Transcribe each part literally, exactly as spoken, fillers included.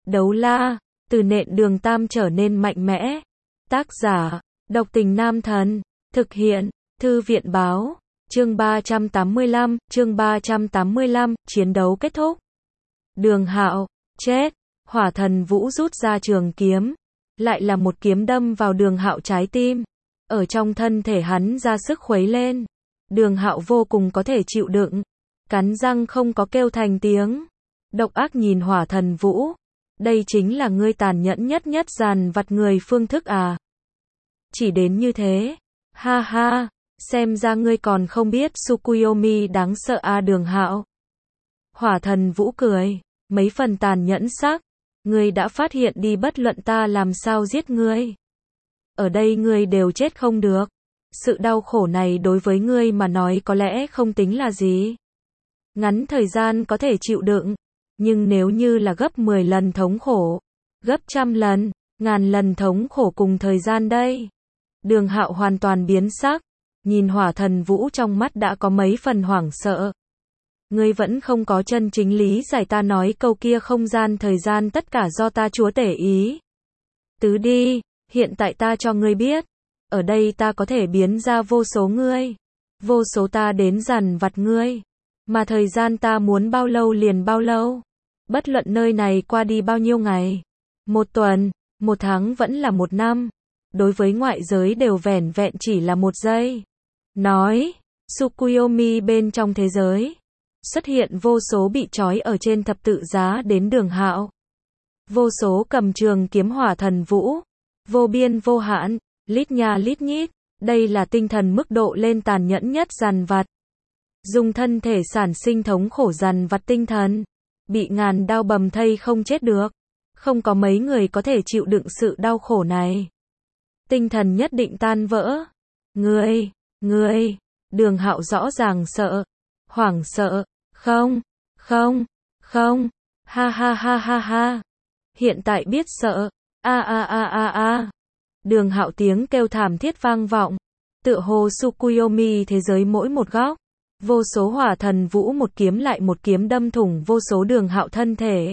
Đấu la, từ nện đường tam trở nên mạnh mẽ. Tác giả, độc tình nam thần. Thực hiện, thư viện báo. Chương ba trăm tám mươi lăm, chương ba trăm tám mươi lăm, chiến đấu kết thúc. Đường Hạo, chết. Hỏa Thần Vũ rút ra trường kiếm. Lại là một kiếm đâm vào Đường Hạo trái tim. Ở trong thân thể hắn ra sức khuấy lên. Đường Hạo vô cùng có thể chịu đựng. Cắn răng không có kêu thành tiếng. Độc ác nhìn Hỏa Thần Vũ. Đây chính là ngươi tàn nhẫn nhất nhất dàn vặt người phương thức à. Chỉ đến như thế. Ha ha, xem ra ngươi còn không biết Tsukuyomi đáng sợ à Đường Hạo. Hỏa Thần Vũ cười, mấy phần tàn nhẫn sắc. Ngươi đã phát hiện đi, bất luận ta làm sao giết ngươi. Ở đây ngươi đều chết không được. Sự đau khổ này đối với ngươi mà nói có lẽ không tính là gì. Ngắn thời gian có thể chịu đựng. Nhưng nếu như là gấp mười lần thống khổ, gấp trăm lần, ngàn lần thống khổ cùng thời gian đây. Đường Hạo hoàn toàn biến sắc, nhìn Hỏa Thần Vũ trong mắt đã có mấy phần hoảng sợ. Ngươi vẫn không có chân chính lý giải ta nói câu kia không gian thời gian tất cả do ta chúa tể ý. Tứ đi, hiện tại ta cho ngươi biết, ở đây ta có thể biến ra vô số ngươi, vô số ta đến dằn vặt ngươi, mà thời gian ta muốn bao lâu liền bao lâu. Bất luận nơi này qua đi bao nhiêu ngày, một tuần, một tháng vẫn là một năm, đối với ngoại giới đều vẻn vẹn chỉ là một giây. Nói, Tsukuyomi bên trong thế giới, xuất hiện vô số bị trói ở trên thập tự giá đến Đường Hạo. Vô số cầm trường kiếm Hỏa Thần Vũ, vô biên vô hạn, lít nha lít nhít, đây là tinh thần mức độ lên tàn nhẫn nhất dằn vặt. Dùng thân thể sản sinh thống khổ dằn vặt tinh thần. Bị ngàn đao bầm thây không chết được. Không có mấy người có thể chịu đựng sự đau khổ này. Tinh thần nhất định tan vỡ. Ngươi, ngươi, Đường Hạo rõ ràng sợ. Hoảng sợ. Không, không, không. Ha ha ha ha ha. Hiện tại biết sợ. A a a a a. Đường Hạo tiếng kêu thảm thiết vang vọng. Tựa hồ Tsukuyomi thế giới mỗi một góc. Vô số Hỏa Thần Vũ một kiếm lại một kiếm đâm thủng vô số Đường Hạo thân thể.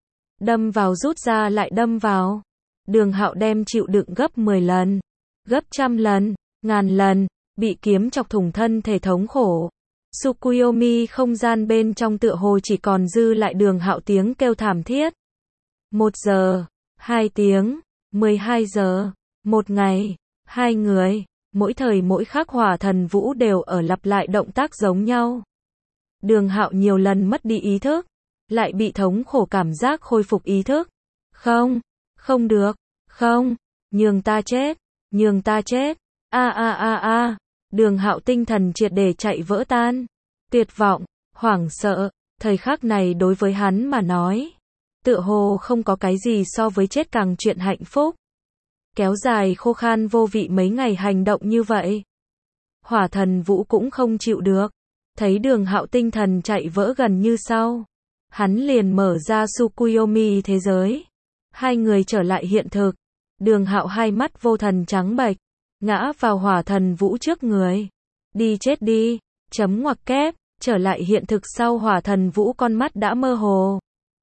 Đâm vào rút ra lại đâm vào. Đường Hạo đem chịu đựng gấp mười lần, gấp trăm lần, ngàn lần, bị kiếm chọc thủng thân thể thống khổ. Tsukuyomi không gian bên trong tựa hồ chỉ còn dư lại Đường Hạo tiếng kêu thảm thiết. Một giờ, hai tiếng, mười hai giờ, một ngày, hai người. Mỗi thời mỗi khắc Hỏa Thần Vũ đều ở lặp lại động tác giống nhau. Đường Hạo nhiều lần mất đi ý thức, lại bị thống khổ cảm giác khôi phục ý thức. Không, không được, không, nhường ta chết, nhường ta chết. A a a a. Đường Hạo tinh thần triệt để chạy vỡ tan. Tuyệt vọng, hoảng sợ, thời khắc này đối với hắn mà nói, tựa hồ không có cái gì so với chết càng chuyện hạnh phúc. Kéo dài khô khan vô vị mấy ngày hành động như vậy. Hỏa Thần Vũ cũng không chịu được. Thấy Đường Hạo tinh thần chạy vỡ gần như sau. Hắn liền mở ra Tsukuyomi thế giới. Hai người trở lại hiện thực. Đường Hạo hai mắt vô thần trắng bệch. Ngã vào Hỏa Thần Vũ trước người. Đi chết đi. Chấm ngoặc kép. Trở lại hiện thực sau Hỏa Thần Vũ con mắt đã mơ hồ.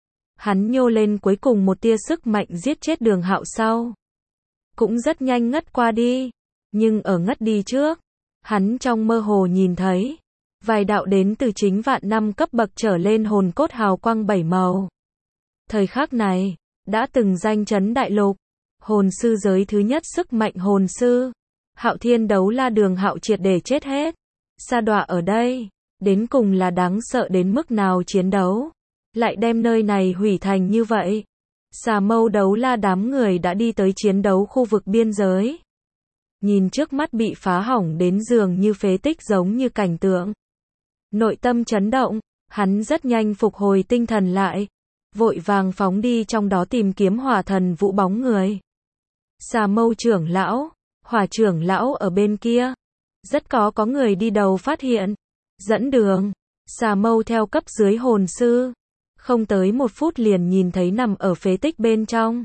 Hắn nhô lên cuối cùng một tia sức mạnh giết chết Đường Hạo sau. Cũng rất nhanh ngất qua đi. Nhưng ở ngất đi trước, hắn trong mơ hồ nhìn thấy vài đạo đến từ chính vạn năm cấp bậc trở lên hồn cốt hào quang bảy màu. Thời khắc này, đã từng danh chấn đại lục, hồn sư giới thứ nhất sức mạnh hồn sư. Hạo Thiên Đấu La Đường Hạo triệt để chết hết. Sa đọa ở đây, đến cùng là đáng sợ đến mức nào chiến đấu. Lại đem nơi này hủy thành như vậy. Xà Mâu Đấu La đám người đã đi tới chiến đấu khu vực biên giới. Nhìn trước mắt bị phá hỏng đến dường như phế tích giống như cảnh tượng. Nội tâm chấn động, hắn rất nhanh phục hồi tinh thần lại. Vội vàng phóng đi trong đó tìm kiếm Hỏa Thần Vũ bóng người. Xà Mâu trưởng lão, Hỏa trưởng lão ở bên kia. Rất có có người đi đầu phát hiện. Dẫn đường, Xà Mâu theo cấp dưới hồn sư. Không tới một phút liền nhìn thấy nằm ở phế tích bên trong.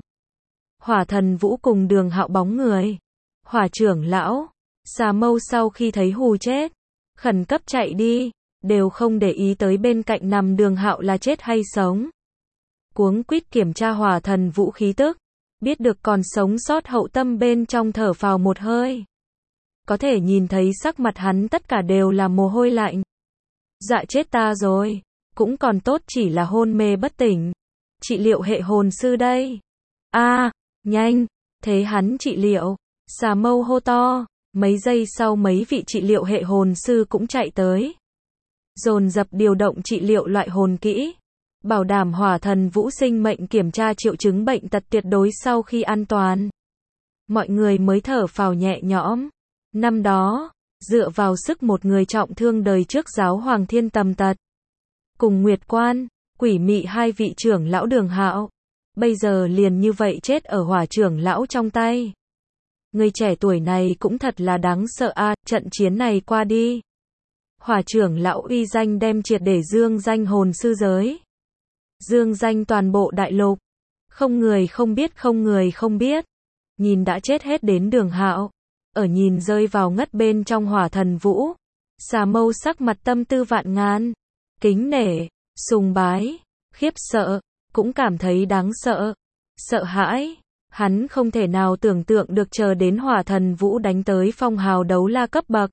Hỏa Thần Vũ cùng Đường Hạo bóng người. Hỏa trưởng lão, Xà Mâu sau khi thấy hù chết, khẩn cấp chạy đi, đều không để ý tới bên cạnh nằm Đường Hạo là chết hay sống. cuống quýt kiểm tra hỏa thần vũ khí tức, biết được còn sống sót hậu tâm bên trong thở phào một hơi. Có thể nhìn thấy sắc mặt hắn tất cả đều là mồ hôi lạnh. Dạ chết ta rồi, cũng còn tốt chỉ là hôn mê bất tỉnh. Trị liệu hệ hồn sư đây. A, à, nhanh, thế hắn trị liệu. Xà Mâu hô to, mấy giây sau mấy vị trị liệu hệ hồn sư cũng chạy tới. Dồn dập điều động trị liệu loại hồn kỹ, bảo đảm hỏa thần vũ sinh mệnh kiểm tra triệu chứng bệnh tật tuyệt đối sau khi an toàn. Mọi người mới thở phào nhẹ nhõm. Năm đó, dựa vào sức một người trọng thương đời trước giáo hoàng thiên tầm tật, cùng Nguyệt Quan, Quỷ Mị hai vị trưởng lão Đường Hạo, bây giờ liền như vậy chết ở hỏa trưởng lão trong tay. Người trẻ tuổi này cũng thật là đáng sợ a, à, trận chiến này qua đi. Hỏa trưởng lão uy danh đem triệt để dương danh hồn sư giới. Dương danh toàn bộ đại lục. Không người không biết không người không biết. Nhìn đã chết hết đến Đường Hạo. Ở nhìn rơi vào ngất bên trong hỏa thần vũ. Xà Mâu sắc mặt tâm tư vạn ngàn. Kính nể, sùng bái, khiếp sợ, cũng cảm thấy đáng sợ. Sợ hãi. Hắn không thể nào tưởng tượng được chờ đến hỏa thần vũ đánh tới phong hào đấu la cấp bậc.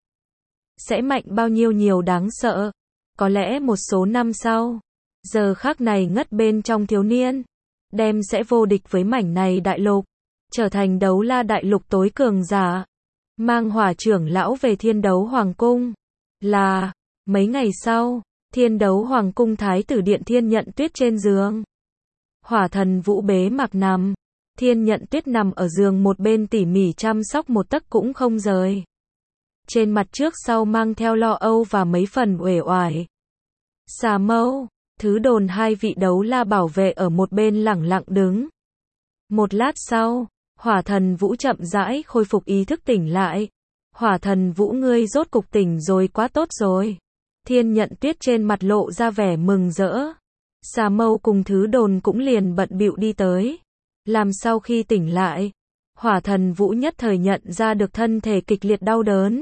Sẽ mạnh bao nhiêu nhiều đáng sợ. Có lẽ một số năm sau, giờ khắc này ngất bên trong thiếu niên, đem sẽ vô địch với mảnh này đại lục, trở thành đấu la đại lục tối cường giả. Mang hỏa trưởng lão về thiên đấu hoàng cung. Là, mấy ngày sau, thiên đấu hoàng cung thái tử điện Thiên Nhận Tuyết trên giường. Hỏa thần vũ bế mặc nằm. Thiên Nhận Tuyết nằm ở giường một bên tỉ mỉ chăm sóc một tấc cũng không rời. Trên mặt trước sau mang theo lo âu và mấy phần uể oải. Xà Mâu, Thứ Đồn hai vị đấu la bảo vệ ở một bên lẳng lặng đứng. Một lát sau, hỏa thần vũ chậm rãi khôi phục ý thức tỉnh lại. Hỏa thần vũ ngươi rốt cục tỉnh rồi, quá tốt rồi. Thiên Nhận Tuyết trên mặt lộ ra vẻ mừng rỡ. Xà Mâu cùng Thứ Đồn cũng liền bận bịu đi tới. Làm sau khi tỉnh lại, hỏa thần vũ nhất thời nhận ra được thân thể kịch liệt đau đớn.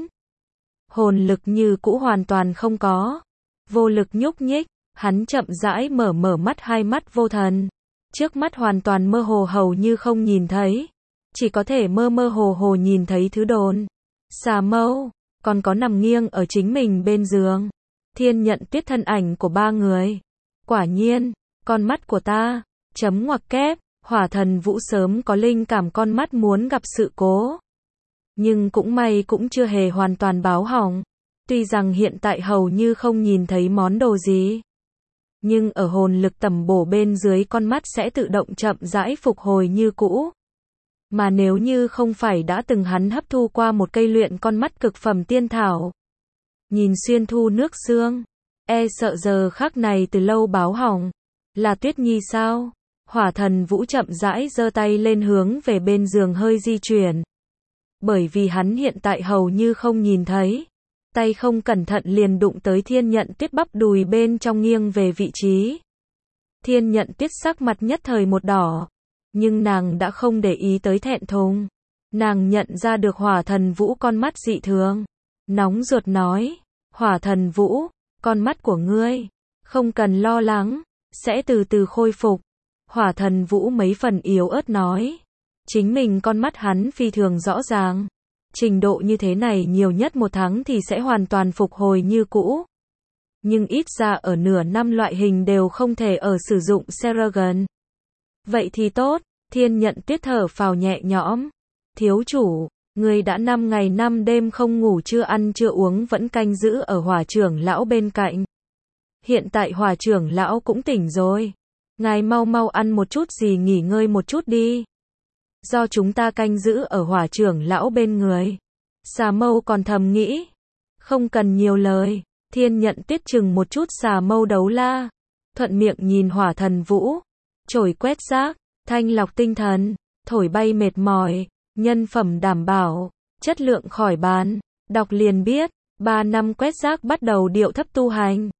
Hồn lực như cũ hoàn toàn không có. Vô lực nhúc nhích, hắn chậm rãi mở mở mắt, hai mắt vô thần. Trước mắt hoàn toàn mơ hồ, hầu như không nhìn thấy. Chỉ có thể mơ mơ hồ hồ nhìn thấy Thứ Đồn, Xà Mâu, còn có nằm nghiêng ở chính mình bên giường. Thiên Nhận Tuyết thân ảnh của ba người. Quả nhiên, con mắt của ta, chấm ngoặc kép. Hỏa thần vũ sớm có linh cảm con mắt muốn gặp sự cố. Nhưng cũng may cũng chưa hề hoàn toàn báo hỏng. Tuy rằng hiện tại hầu như không nhìn thấy món đồ gì. Nhưng ở hồn lực tầm bổ bên dưới con mắt sẽ tự động chậm rãi phục hồi như cũ. Mà nếu như không phải đã từng hắn hấp thu qua một cây luyện con mắt cực phẩm tiên thảo. Nhìn xuyên thu nước xương. E sợ giờ khắc này từ lâu báo hỏng. Là Tuyết Nhi sao? Hỏa thần vũ chậm rãi giơ tay lên hướng về bên giường hơi di chuyển. Bởi vì hắn hiện tại hầu như không nhìn thấy. Tay không cẩn thận liền đụng tới Thiên Nhận Tuyết bắp đùi bên trong nghiêng về vị trí. Thiên Nhận Tuyết sắc mặt nhất thời một đỏ. Nhưng nàng đã không để ý tới thẹn thùng. Nàng nhận ra được hỏa thần vũ con mắt dị thường. Nóng ruột nói. Hỏa thần vũ, con mắt của ngươi, không cần lo lắng, sẽ từ từ khôi phục. Hỏa thần vũ mấy phần yếu ớt nói. Chính mình con mắt hắn phi thường rõ ràng. Trình độ như thế này nhiều nhất một tháng thì sẽ hoàn toàn phục hồi như cũ. Nhưng ít ra ở nửa năm loại hình đều không thể ở sử dụng Seragon. Vậy thì tốt, Thiên Nhận Tuyết thở phào nhẹ nhõm. Thiếu chủ, người đã năm ngày năm đêm không ngủ, chưa ăn chưa uống, vẫn canh giữ ở hỏa trưởng lão bên cạnh. Hiện tại hỏa trưởng lão cũng tỉnh rồi. Ngài mau mau ăn một chút gì, nghỉ ngơi một chút đi. Do chúng ta canh giữ ở hỏa trưởng lão bên người. Xà Mâu còn thầm nghĩ. Không cần nhiều lời. Thiên Nhận Tuyết chừng một chút Xà Mâu đấu la. Thuận miệng nhìn hỏa thần vũ. Chổi quét rác, thanh lọc tinh thần, thổi bay mệt mỏi, nhân phẩm đảm bảo, chất lượng khỏi bàn. Đọc liền biết, ba năm quét rác bắt đầu điệu thấp tu hành.